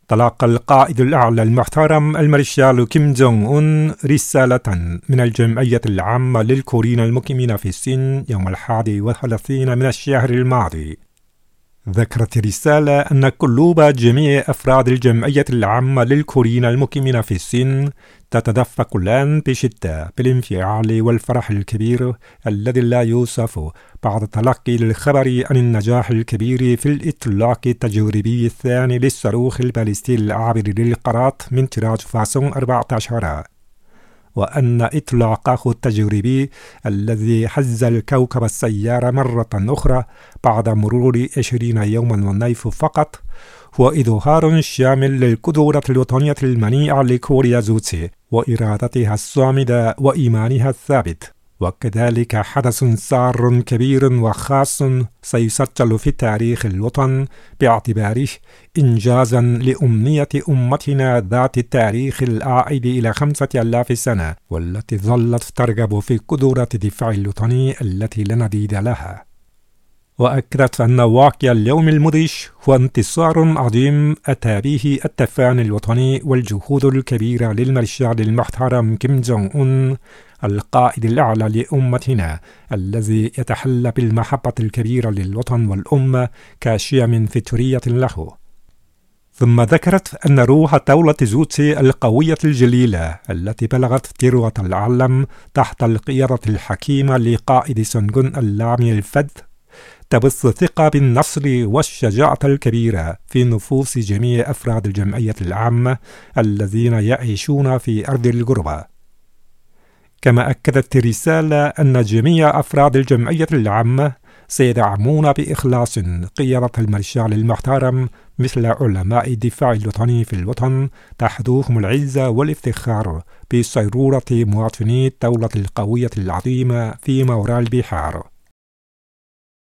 تلقى القائد الأعلى المحترم المارشال كيم جونغ أون رسالة من الجمعية العامة للكوريين المقيمين في الصين يوم 31 من الشهر الماضي. ذكرت الرسالة أن قلوب جميع أفراد الجمعية العامة للكوريين المقيمين في الصين تتدفق الآن بشدة بالانفعال والفرح الكبير الذي لا يوصف بعد تلقي الخبر عن النجاح الكبير في الإطلاق التجريبي الثاني للصاروخ البالستي العابر للقارات من طراز فاسون 14، وأن إطلاقه التجريبي الذي هز الكوكب السيارة مرة أخرى بعد مرور 20 يوما ونيف فقط هو إظهار شامل للقدرة الوطنية المنيعة لكوريا جوتسي وإرادتها الصامدة وإيمانها الثابت، وكذلك حدث سار كبير وخاص سيسجل في تاريخ الوطن باعتباره إنجازا لأمنية أمتنا ذات التاريخ العائد إلى 5000 سنة، والتي ظلت ترغب في قدرة الدفاع الوطني التي لا نضيد لها. وأكدت أن واقع اليوم المدهش هو انتصار عظيم أتى به التفاني الوطني والجهود الكبيرة للمارشال المحترم كيم جونغ أون القائد الأعلى لأمتنا الذي يتحلى بالمحبة الكبيرة للوطن والأمة كشيم فطرية له. ثم ذكرت أن روح دولة جوتسي القوية الجليلة التي بلغت ذروة العالم تحت القيادة الحكيمة لقائد سونغون اللامي الفذ تبث ثقة بالنصر والشجاعة الكبيرة في نفوس جميع أفراد الجمعية العامة الذين يعيشون في أرض الغربة. كما أكدت الرسالة أن جميع أفراد الجمعية العامة سيدعمون بإخلاص قيادة المارشال المحترم مثل علماء الدفاع الوطني في الوطن تحدوهم العزة والافتخار بصيرورة مواطني الدولة القوية العظيمة في مورا البحار.